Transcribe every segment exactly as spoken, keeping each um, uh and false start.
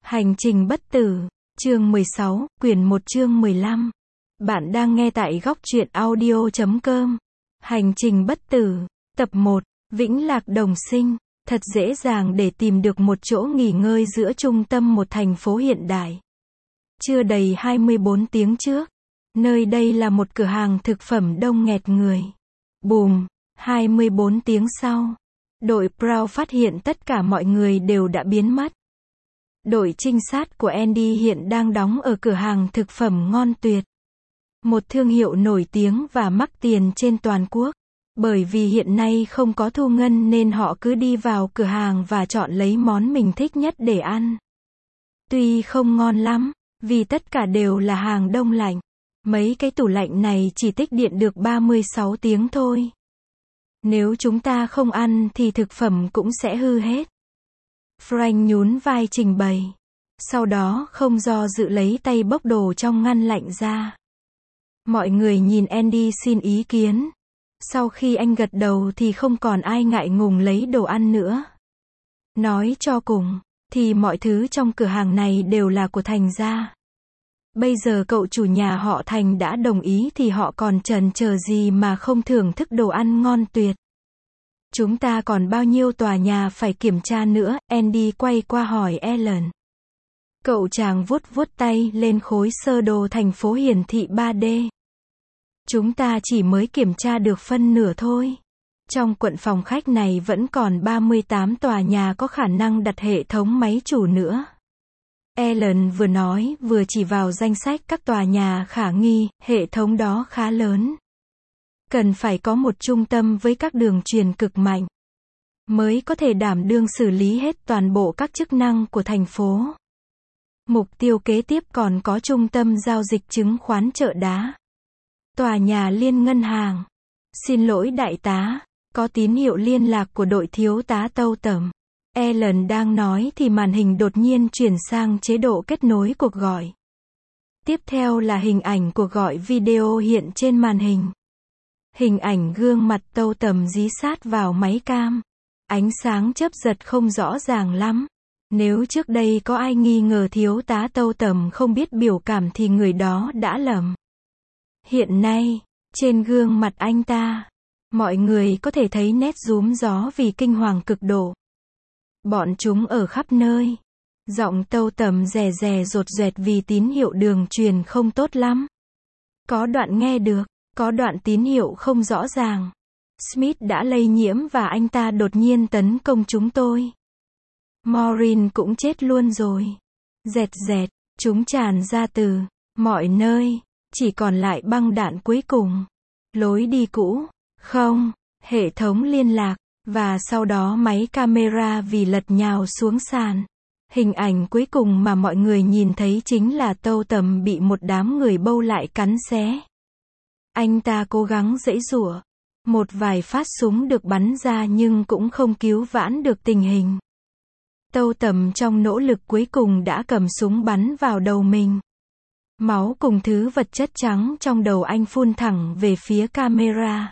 Hành trình bất tử, chương mười sáu, quyển một chương mười lăm. Bạn đang nghe tại góc truyện audio chấm com. Hành trình bất tử, tập một, Vĩnh Lạc Đồng Sinh. Thật dễ dàng để tìm được một chỗ nghỉ ngơi giữa trung tâm một thành phố hiện đại. Chưa đầy hai mươi bốn tiếng trước, nơi đây là một cửa hàng thực phẩm đông nghẹt người. Bùm, hai mươi bốn tiếng sau, đội Prowl phát hiện tất cả mọi người đều đã biến mất. Đội trinh sát của Andy hiện đang đóng ở cửa hàng thực phẩm ngon tuyệt. Một thương hiệu nổi tiếng và mắc tiền trên toàn quốc. Bởi vì hiện nay không có thu ngân nên họ cứ đi vào cửa hàng và chọn lấy món mình thích nhất để ăn. Tuy không ngon lắm, vì tất cả đều là hàng đông lạnh. Mấy cái tủ lạnh này chỉ tích điện được ba mươi sáu tiếng thôi. Nếu chúng ta không ăn thì thực phẩm cũng sẽ hư hết. Frank nhún vai trình bày. Sau đó không do dự lấy tay bốc đồ trong ngăn lạnh ra. Mọi người nhìn Andy xin ý kiến. Sau khi anh gật đầu thì không còn ai ngại ngùng lấy đồ ăn nữa. Nói cho cùng, thì mọi thứ trong cửa hàng này đều là của Thành gia. Bây giờ cậu chủ nhà họ Thành đã đồng ý thì họ còn chần chờ gì mà không thưởng thức đồ ăn ngon tuyệt. Chúng ta còn bao nhiêu tòa nhà phải kiểm tra nữa, Andy quay qua hỏi Ellen. Cậu chàng vuốt vuốt tay lên khối sơ đồ thành phố hiển thị ba D. Chúng ta chỉ mới kiểm tra được phân nửa thôi. Trong quận phòng khách này vẫn còn ba mươi tám tòa nhà có khả năng đặt hệ thống máy chủ nữa. Ellen vừa nói vừa chỉ vào danh sách các tòa nhà khả nghi, hệ thống đó khá lớn. Cần phải có một trung tâm với các đường truyền cực mạnh, mới có thể đảm đương xử lý hết toàn bộ các chức năng của thành phố. Mục tiêu kế tiếp còn có trung tâm giao dịch chứng khoán chợ đá. Tòa nhà liên ngân hàng. Xin lỗi đại tá, có tín hiệu liên lạc của đội thiếu tá Tâu Tẩm. Ellen đang nói thì màn hình đột nhiên chuyển sang chế độ kết nối cuộc gọi. Tiếp theo là hình ảnh cuộc gọi video hiện trên màn hình. Hình ảnh gương mặt Tâu Tẩm dí sát vào máy cam. Ánh sáng chớp giật không rõ ràng lắm. Nếu trước đây có ai nghi ngờ thiếu tá Tâu Tẩm không biết biểu cảm thì người đó đã lầm. Hiện nay, trên gương mặt anh ta, mọi người có thể thấy nét rúm gió vì kinh hoàng cực độ. Bọn chúng ở khắp nơi. Giọng Tâu Tẩm rè rè rột rẹt vì tín hiệu đường truyền không tốt lắm. Có đoạn nghe được, có đoạn tín hiệu không rõ ràng. Smith đã lây nhiễm và anh ta đột nhiên tấn công chúng tôi. Maureen cũng chết luôn rồi. Dẹt dẹt, chúng tràn ra từ mọi nơi. Chỉ còn lại băng đạn cuối cùng. Lối đi cũ. Không. Hệ thống liên lạc. Và sau đó máy camera vì lật nhào xuống sàn. Hình ảnh cuối cùng mà mọi người nhìn thấy chính là Tâu Tẩm bị một đám người bâu lại cắn xé. Anh ta cố gắng giãy giụa. Một vài phát súng được bắn ra nhưng cũng không cứu vãn được tình hình. Tâu Tẩm trong nỗ lực cuối cùng đã cầm súng bắn vào đầu mình. Máu cùng thứ vật chất trắng trong đầu anh phun thẳng về phía camera.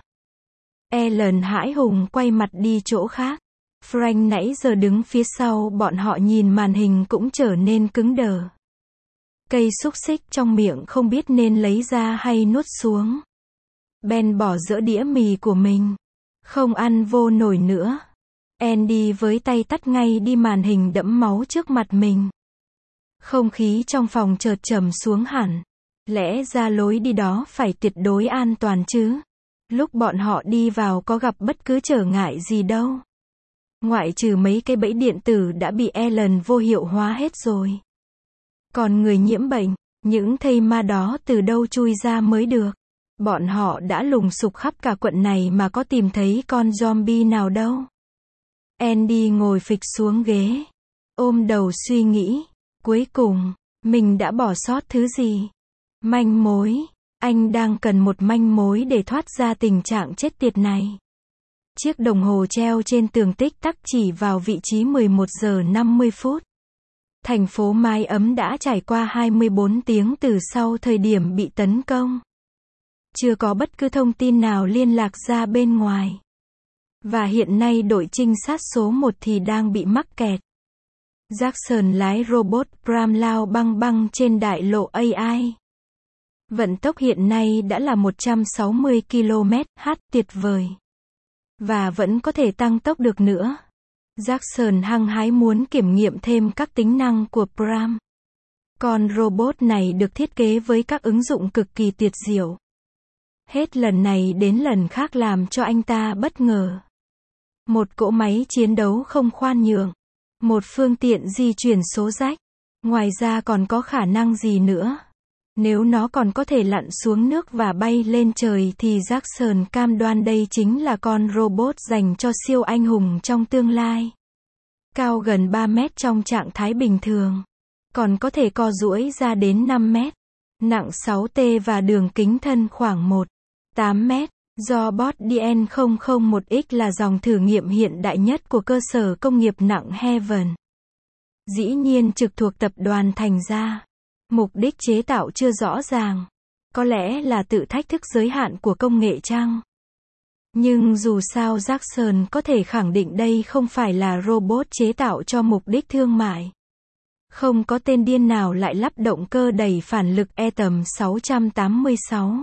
Ellen hãi hùng quay mặt đi chỗ khác. Frank nãy giờ đứng phía sau bọn họ nhìn màn hình cũng trở nên cứng đờ. Cây xúc xích trong miệng không biết nên lấy ra hay nuốt xuống. Ben bỏ dỡ đĩa mì của mình. Không ăn vô nổi nữa. Andy với tay tắt ngay đi màn hình đẫm máu trước mặt mình. Không khí trong phòng chợt trầm xuống hẳn. Lẽ ra lối đi đó phải tuyệt đối an toàn chứ. Lúc bọn họ đi vào có gặp bất cứ trở ngại gì đâu. Ngoại trừ mấy cái bẫy điện tử đã bị Ellen vô hiệu hóa hết rồi. Còn người nhiễm bệnh, những thây ma đó từ đâu chui ra mới được. Bọn họ đã lùng sục khắp cả quận này mà có tìm thấy con zombie nào đâu. Andy ngồi phịch xuống ghế. Ôm đầu suy nghĩ. Cuối cùng, mình đã bỏ sót thứ gì? Manh mối. Anh đang cần một manh mối để thoát ra tình trạng chết tiệt này. Chiếc đồng hồ treo trên tường tích tắc chỉ vào vị trí mười một giờ năm mươi phút. Thành phố mái ấm đã trải qua hai mươi bốn tiếng từ sau thời điểm bị tấn công. Chưa có bất cứ thông tin nào liên lạc ra bên ngoài. Và hiện nay đội trinh sát số một thì đang bị mắc kẹt. Jackson lái robot Bram lao băng băng trên đại lộ a i. Vận tốc hiện nay đã là một trăm sáu mươi ki lô mét trên giờ, tuyệt vời. Và vẫn có thể tăng tốc được nữa. Jackson hăng hái muốn kiểm nghiệm thêm các tính năng của Bram. Con robot này được thiết kế với các ứng dụng cực kỳ tuyệt diệu. Hết lần này đến lần khác làm cho anh ta bất ngờ. Một cỗ máy chiến đấu không khoan nhượng. Một phương tiện di chuyển số rách. Ngoài ra còn có khả năng gì nữa? Nếu nó còn có thể lặn xuống nước và bay lên trời thì Jackson cam đoan đây chính là con robot dành cho siêu anh hùng trong tương lai. Cao gần ba mét trong trạng thái bình thường. Còn có thể co duỗi ra đến năm mét. Nặng sáu tấn và đường kính thân khoảng một phẩy tám mét. Do Bot D N không không một X là dòng thử nghiệm hiện đại nhất của cơ sở công nghiệp nặng Heaven. Dĩ nhiên trực thuộc tập đoàn thành ra. Mục đích chế tạo chưa rõ ràng. Có lẽ là tự thách thức giới hạn của công nghệ chăng? Nhưng dù sao Jackson có thể khẳng định đây không phải là robot chế tạo cho mục đích thương mại. Không có tên điên nào lại lắp động cơ đẩy phản lực Atom sáu trăm tám mươi sáu.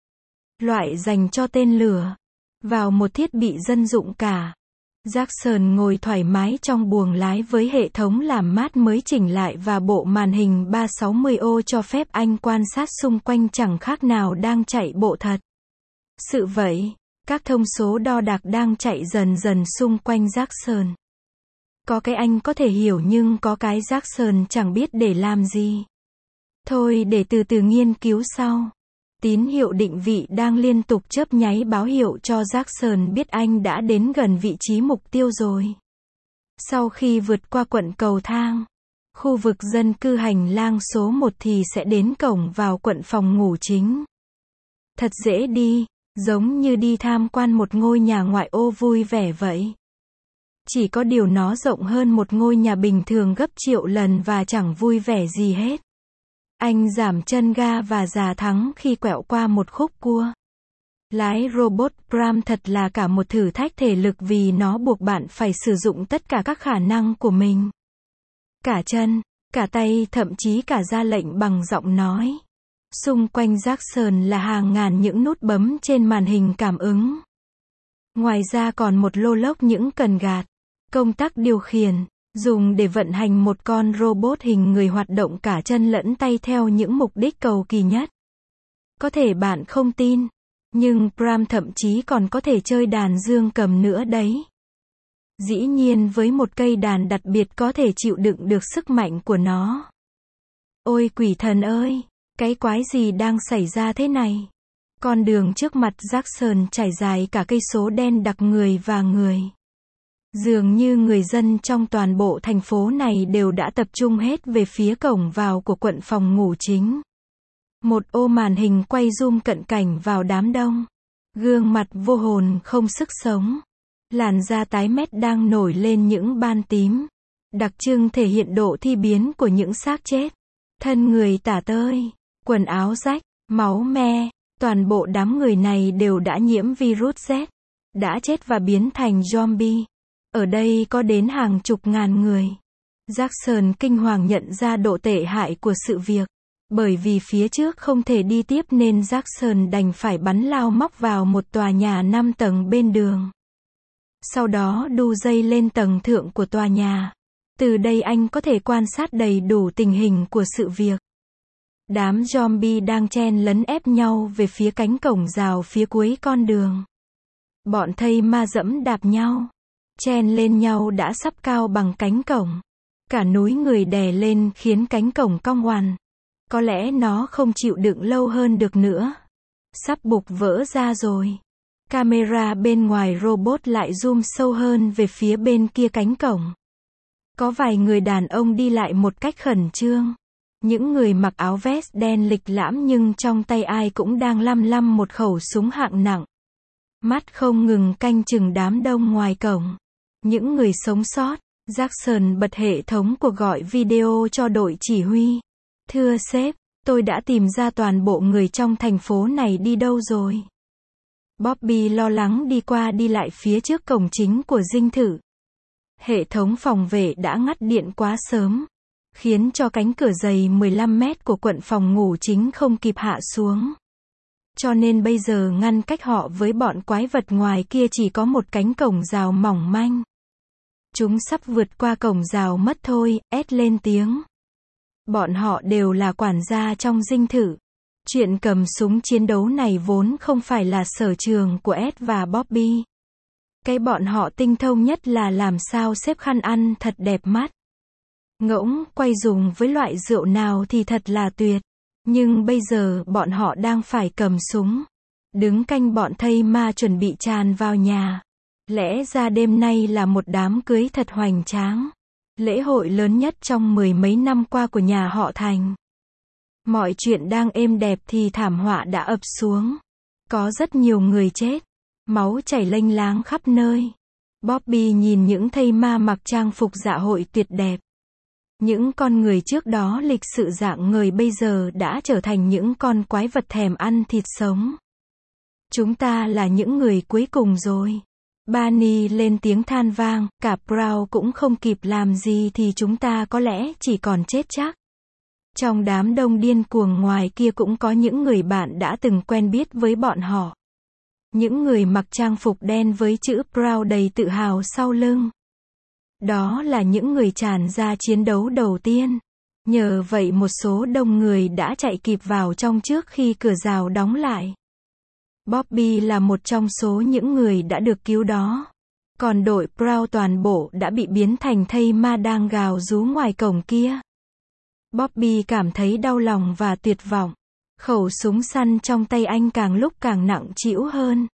Loại dành cho tên lửa. Vào một thiết bị dân dụng cả. Jackson ngồi thoải mái trong buồng lái với hệ thống làm mát mới chỉnh lại và bộ màn hình ba trăm sáu mươi ô cho phép anh quan sát xung quanh chẳng khác nào đang chạy bộ thật. Sự vậy, các thông số đo đạc đang chạy dần dần xung quanh Jackson. Có cái anh có thể hiểu nhưng có cái Jackson chẳng biết để làm gì. Thôi để từ từ nghiên cứu sau. Tín hiệu định vị đang liên tục chớp nháy báo hiệu cho Jackson biết anh đã đến gần vị trí mục tiêu rồi. Sau khi vượt qua quận cầu thang, khu vực dân cư hành lang số một thì sẽ đến cổng vào quận phòng ngủ chính. Thật dễ đi, giống như đi tham quan một ngôi nhà ngoại ô vui vẻ vậy. Chỉ có điều nó rộng hơn một ngôi nhà bình thường gấp triệu lần và chẳng vui vẻ gì hết. Anh giảm chân ga và già thắng khi quẹo qua một khúc cua. Lái robot Bram thật là cả một thử thách thể lực vì nó buộc bạn phải sử dụng tất cả các khả năng của mình. Cả chân, cả tay, thậm chí cả ra lệnh bằng giọng nói. Xung quanh Jackson là hàng ngàn những nút bấm trên màn hình cảm ứng. Ngoài ra còn một lô lốc những cần gạt, công tắc điều khiển, dùng để vận hành một con robot hình người hoạt động cả chân lẫn tay theo những mục đích cầu kỳ nhất. Có thể bạn không tin, nhưng Bram thậm chí còn có thể chơi đàn dương cầm nữa đấy. Dĩ nhiên với một cây đàn đặc biệt có thể chịu đựng được sức mạnh của nó. Ôi quỷ thần ơi, cái quái gì đang xảy ra thế này? Con đường trước mặt Jackson trải dài cả cây số đen đặc người và người. Dường như người dân trong toàn bộ thành phố này đều đã tập trung hết về phía cổng vào của quận phòng ngủ chính. Một ô màn hình quay zoom cận cảnh vào đám đông. Gương mặt vô hồn không sức sống. Làn da tái mét đang nổi lên những ban tím. Đặc trưng thể hiện độ thi biến của những xác chết. Thân người tả tơi, quần áo rách, máu me. Toàn bộ đám người này đều đã nhiễm virus Z. Đã chết và biến thành zombie. Ở đây có đến hàng chục ngàn người. Jackson kinh hoàng nhận ra độ tệ hại của sự việc. Bởi vì phía trước không thể đi tiếp nên Jackson đành phải bắn lao móc vào một tòa nhà năm tầng bên đường. Sau đó đu dây lên tầng thượng của tòa nhà. Từ đây anh có thể quan sát đầy đủ tình hình của sự việc. Đám zombie đang chen lấn ép nhau về phía cánh cổng rào phía cuối con đường. Bọn thây ma dẫm đạp nhau. Chen lên nhau đã sắp cao bằng cánh cổng. Cả núi người đè lên khiến cánh cổng cong ngoằn. Có lẽ nó không chịu đựng lâu hơn được nữa. Sắp bục vỡ ra rồi. Camera bên ngoài robot lại zoom sâu hơn về phía bên kia cánh cổng. Có vài người đàn ông đi lại một cách khẩn trương. Những người mặc áo vest đen lịch lãm nhưng trong tay ai cũng đang lăm lăm một khẩu súng hạng nặng. Mắt không ngừng canh chừng đám đông ngoài cổng. Những người sống sót. Jackson bật hệ thống cuộc gọi video cho đội chỉ huy. Thưa sếp, tôi đã tìm ra toàn bộ người trong thành phố này đi đâu rồi. Bobby lo lắng đi qua đi lại phía trước cổng chính của dinh thự. Hệ thống phòng vệ đã ngắt điện quá sớm, khiến cho cánh cửa dày mười lăm mét của quận phòng ngủ chính không kịp hạ xuống. Cho nên bây giờ ngăn cách họ với bọn quái vật ngoài kia chỉ có một cánh cổng rào mỏng manh. Chúng sắp vượt qua cổng rào mất thôi, Ed lên tiếng. Bọn họ đều là quản gia trong dinh thự. Chuyện cầm súng chiến đấu này vốn không phải là sở trường của Ed và Bobby. Cái bọn họ tinh thông nhất là làm sao xếp khăn ăn thật đẹp mắt. Ngỗng, quay dùng với loại rượu nào thì thật là tuyệt. Nhưng bây giờ bọn họ đang phải cầm súng. Đứng canh bọn thây ma chuẩn bị tràn vào nhà. Lẽ ra đêm nay là một đám cưới thật hoành tráng. Lễ hội lớn nhất trong mười mấy năm qua của nhà họ Thành. Mọi chuyện đang êm đẹp thì thảm họa đã ập xuống. Có rất nhiều người chết. Máu chảy lênh láng khắp nơi. Bobby nhìn những thây ma mặc trang phục dạ hội tuyệt đẹp. Những con người trước đó lịch sự dạng người bây giờ đã trở thành những con quái vật thèm ăn thịt sống. Chúng ta là những người cuối cùng rồi. Barney lên tiếng than vang, cả Brown cũng không kịp làm gì thì chúng ta có lẽ chỉ còn chết chắc. Trong đám đông điên cuồng ngoài kia cũng có những người bạn đã từng quen biết với bọn họ. Những người mặc trang phục đen với chữ Brown đầy tự hào sau lưng. Đó là những người tràn ra chiến đấu đầu tiên. Nhờ vậy một số đông người đã chạy kịp vào trong trước khi cửa rào đóng lại. Bobby là một trong số những người đã được cứu đó. Còn đội Brown toàn bộ đã bị biến thành thây ma đang gào rú ngoài cổng kia. Bobby cảm thấy đau lòng và tuyệt vọng. Khẩu súng săn trong tay anh càng lúc càng nặng trĩu hơn.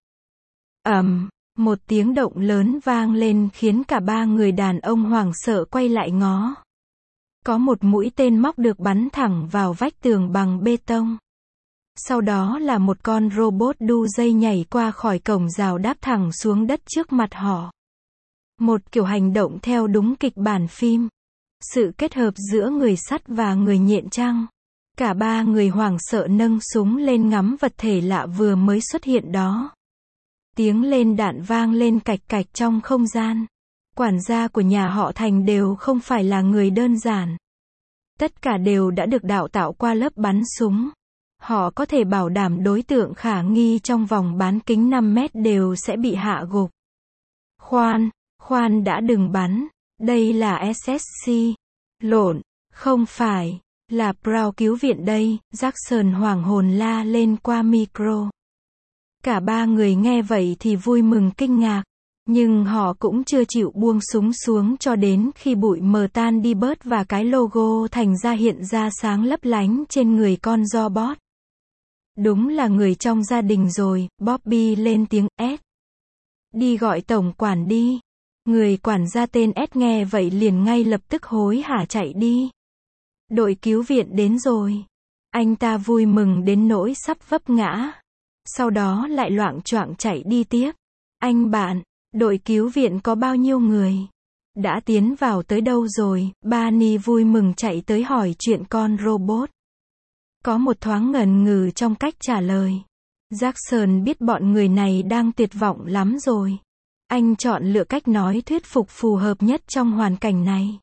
Ầm, một tiếng động lớn vang lên khiến cả ba người đàn ông hoảng sợ quay lại ngó. Có một mũi tên móc được bắn thẳng vào vách tường bằng bê tông. Sau đó là một con robot đu dây nhảy qua khỏi cổng rào đáp thẳng xuống đất trước mặt họ. Một kiểu hành động theo đúng kịch bản phim. Sự kết hợp giữa người sắt và người nhện trăng. Cả ba người hoảng sợ nâng súng lên ngắm vật thể lạ vừa mới xuất hiện đó. Tiếng lên đạn vang lên cạch cạch trong không gian. Quản gia của nhà họ Thành đều không phải là người đơn giản. Tất cả đều đã được đào tạo qua lớp bắn súng. Họ có thể bảo đảm đối tượng khả nghi trong vòng bán kính năm mét đều sẽ bị hạ gục. Khoan, khoan đã đừng bắn. Đây là ét ét xê. Lộn, không phải, là Brown cứu viện đây, Jackson hoảng hồn la lên qua micro. Cả ba người nghe vậy thì vui mừng kinh ngạc, nhưng họ cũng chưa chịu buông súng xuống cho đến khi bụi mờ tan đi bớt và cái logo Thành ra hiện ra sáng lấp lánh trên người con robot. Đúng là người trong gia đình rồi, Bobby lên tiếng, Ed. Đi gọi tổng quản đi. Người quản gia tên Ed nghe vậy liền ngay lập tức hối hả chạy đi. Đội cứu viện đến rồi. Anh ta vui mừng đến nỗi sắp vấp ngã. Sau đó lại loạng choạng chạy đi tiếp. Anh bạn, đội cứu viện có bao nhiêu người? Đã tiến vào tới đâu rồi? Barney vui mừng chạy tới hỏi chuyện con robot. Có một thoáng ngần ngừ trong cách trả lời. Jackson biết bọn người này đang tuyệt vọng lắm rồi. Anh chọn lựa cách nói thuyết phục phù hợp nhất trong hoàn cảnh này.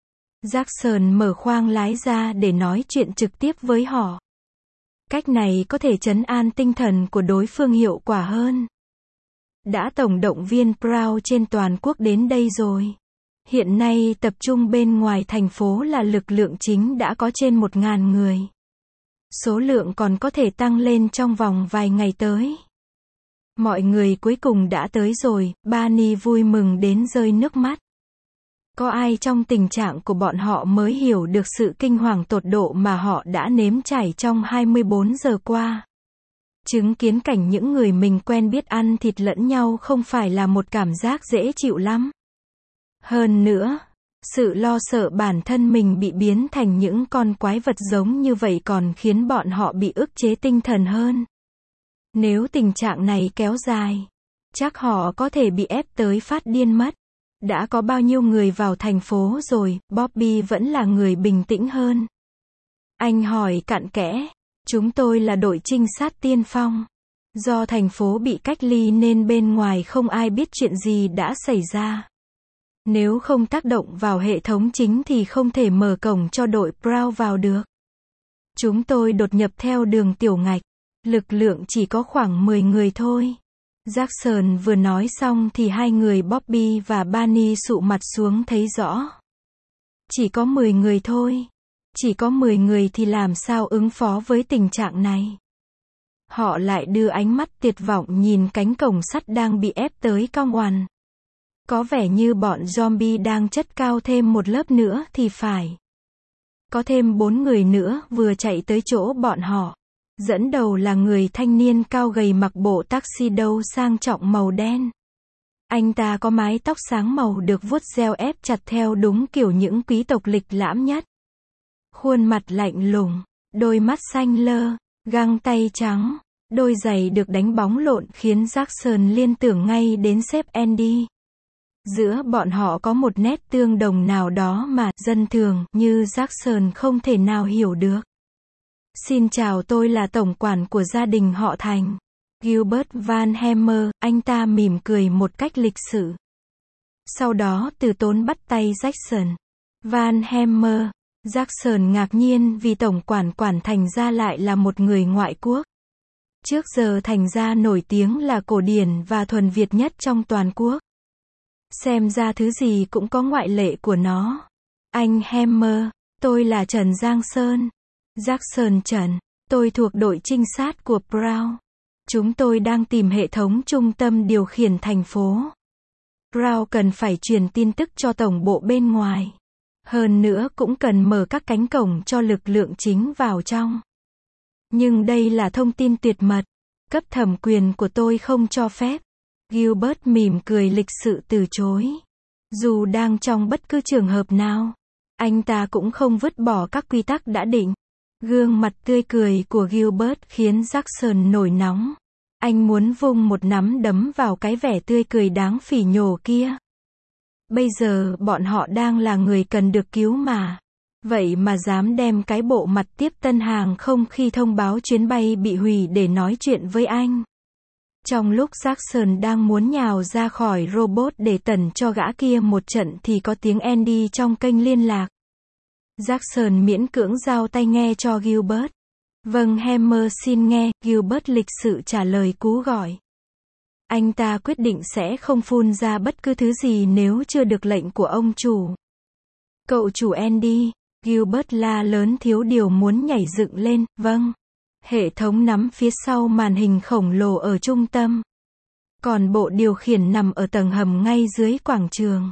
Jackson mở khoang lái ra để nói chuyện trực tiếp với họ. Cách này có thể trấn an tinh thần của đối phương hiệu quả hơn. Đã tổng động viên Brown trên toàn quốc đến đây rồi. Hiện nay tập trung bên ngoài thành phố là lực lượng chính đã có trên một ngàn người. Số lượng còn có thể tăng lên trong vòng vài ngày tới. Mọi người cuối cùng đã tới rồi, Barney vui mừng đến rơi nước mắt. Có ai trong tình trạng của bọn họ mới hiểu được sự kinh hoàng tột độ mà họ đã nếm trải trong hai mươi bốn giờ qua. Chứng kiến cảnh những người mình quen biết ăn thịt lẫn nhau không phải là một cảm giác dễ chịu lắm. Hơn nữa, sự lo sợ bản thân mình bị biến thành những con quái vật giống như vậy còn khiến bọn họ bị ức chế tinh thần hơn. Nếu tình trạng này kéo dài, chắc họ có thể bị ép tới phát điên mất. Đã có bao nhiêu người vào thành phố rồi, Bobby vẫn là người bình tĩnh hơn. Anh hỏi cặn kẽ, chúng tôi là đội trinh sát tiên phong. Do thành phố bị cách ly nên bên ngoài không ai biết chuyện gì đã xảy ra. Nếu không tác động vào hệ thống chính thì không thể mở cổng cho đội Brown vào được. Chúng tôi đột nhập theo đường tiểu ngạch. Lực lượng chỉ có khoảng mười người thôi. Jackson vừa nói xong thì hai người Bobby và Barney sụ mặt xuống thấy rõ. Chỉ có mười người thôi. Chỉ có mười người thì làm sao ứng phó với tình trạng này? Họ lại đưa ánh mắt tuyệt vọng nhìn cánh cổng sắt đang bị ép tới cong oằn. Có vẻ như bọn zombie đang chất cao thêm một lớp nữa thì phải. Có thêm bốn người nữa vừa chạy tới chỗ bọn họ. Dẫn đầu là người thanh niên cao gầy mặc bộ tuxedo sang trọng màu đen. Anh ta có mái tóc sáng màu được vuốt gel ép chặt theo đúng kiểu những quý tộc lịch lãm nhất. Khuôn mặt lạnh lùng, đôi mắt xanh lơ, găng tay trắng, đôi giày được đánh bóng lộn khiến Jackson liên tưởng ngay đến sếp Andy. Giữa bọn họ có một nét tương đồng nào đó mà dân thường như Jackson không thể nào hiểu được. Xin chào, tôi là tổng quản của gia đình họ Thành. Gilbert Van Hammer, anh ta mỉm cười một cách lịch sự. Sau đó từ tốn bắt tay Jackson. Van Hammer. Jackson ngạc nhiên vì tổng quản quản Thành gia lại là một người ngoại quốc. Trước giờ Thành gia nổi tiếng là cổ điển và thuần Việt nhất trong toàn quốc. Xem ra thứ gì cũng có ngoại lệ của nó. Anh Hammer, tôi là Trần Giang Sơn. Jackson Trần, tôi thuộc đội trinh sát của Brown. Chúng tôi đang tìm hệ thống trung tâm điều khiển thành phố. Brown cần phải truyền tin tức cho tổng bộ bên ngoài. Hơn nữa cũng cần mở các cánh cổng cho lực lượng chính vào trong. Nhưng đây là thông tin tuyệt mật. Cấp thẩm quyền của tôi không cho phép. Gilbert mỉm cười lịch sự từ chối. Dù đang trong bất cứ trường hợp nào, anh ta cũng không vứt bỏ các quy tắc đã định. Gương mặt tươi cười của Gilbert khiến Jackson nổi nóng. Anh muốn vung một nắm đấm vào cái vẻ tươi cười đáng phỉ nhổ kia. Bây giờ bọn họ đang là người cần được cứu mà. Vậy mà dám đem cái bộ mặt tiếp tân hàng không khi thông báo chuyến bay bị hủy để nói chuyện với anh. Trong lúc Jackson đang muốn nhào ra khỏi robot để tẩn cho gã kia một trận thì có tiếng Andy trong kênh liên lạc. Jackson miễn cưỡng giao tai nghe cho Gilbert. Vâng, Hammer xin nghe, Gilbert lịch sự trả lời cú gọi. Anh ta quyết định sẽ không phun ra bất cứ thứ gì nếu chưa được lệnh của ông chủ. Cậu chủ Andy, Gilbert la lớn thiếu điều muốn nhảy dựng lên, vâng. Hệ thống nắm phía sau màn hình khổng lồ ở trung tâm. Còn bộ điều khiển nằm ở tầng hầm ngay dưới quảng trường.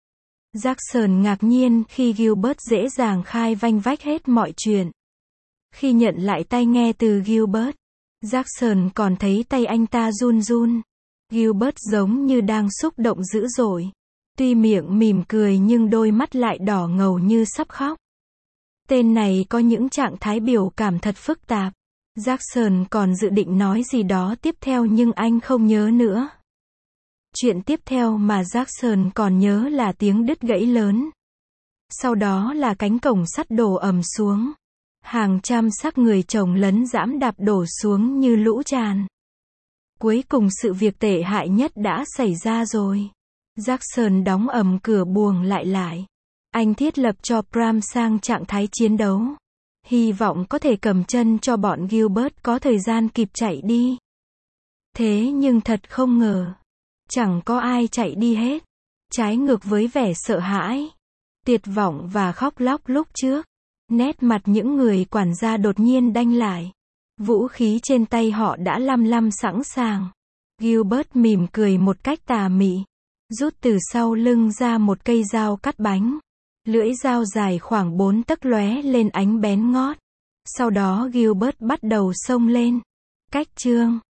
Jackson ngạc nhiên khi Gilbert dễ dàng khai vanh vách hết mọi chuyện. Khi nhận lại tai nghe từ Gilbert, Jackson còn thấy tay anh ta run run. Gilbert giống như đang xúc động dữ dội. Tuy miệng mỉm cười nhưng đôi mắt lại đỏ ngầu như sắp khóc. Tên này có những trạng thái biểu cảm thật phức tạp. Jackson còn dự định nói gì đó tiếp theo nhưng anh không nhớ nữa. Chuyện tiếp theo mà Jackson còn nhớ là tiếng đứt gãy lớn. Sau đó là cánh cổng sắt đổ ầm xuống. Hàng trăm xác người chồng lấn dãm đạp đổ xuống như lũ tràn. Cuối cùng sự việc tệ hại nhất đã xảy ra rồi. Jackson đóng ầm cửa buồng lại lại. Anh thiết lập cho Bram sang trạng thái chiến đấu. Hy vọng có thể cầm chân cho bọn Gilbert có thời gian kịp chạy đi. Thế nhưng thật không ngờ. Chẳng có ai chạy đi hết. Trái ngược với vẻ sợ hãi, tuyệt vọng và khóc lóc lúc trước. Nét mặt những người quản gia đột nhiên đanh lại. Vũ khí trên tay họ đã lăm lăm sẵn sàng. Gilbert mỉm cười một cách tà mị. Rút từ sau lưng ra một cây dao cắt bánh. Lưỡi dao dài khoảng bốn tấc lóe lên ánh bén ngót. Sau đó Gilbert bắt đầu xông lên. Cách chương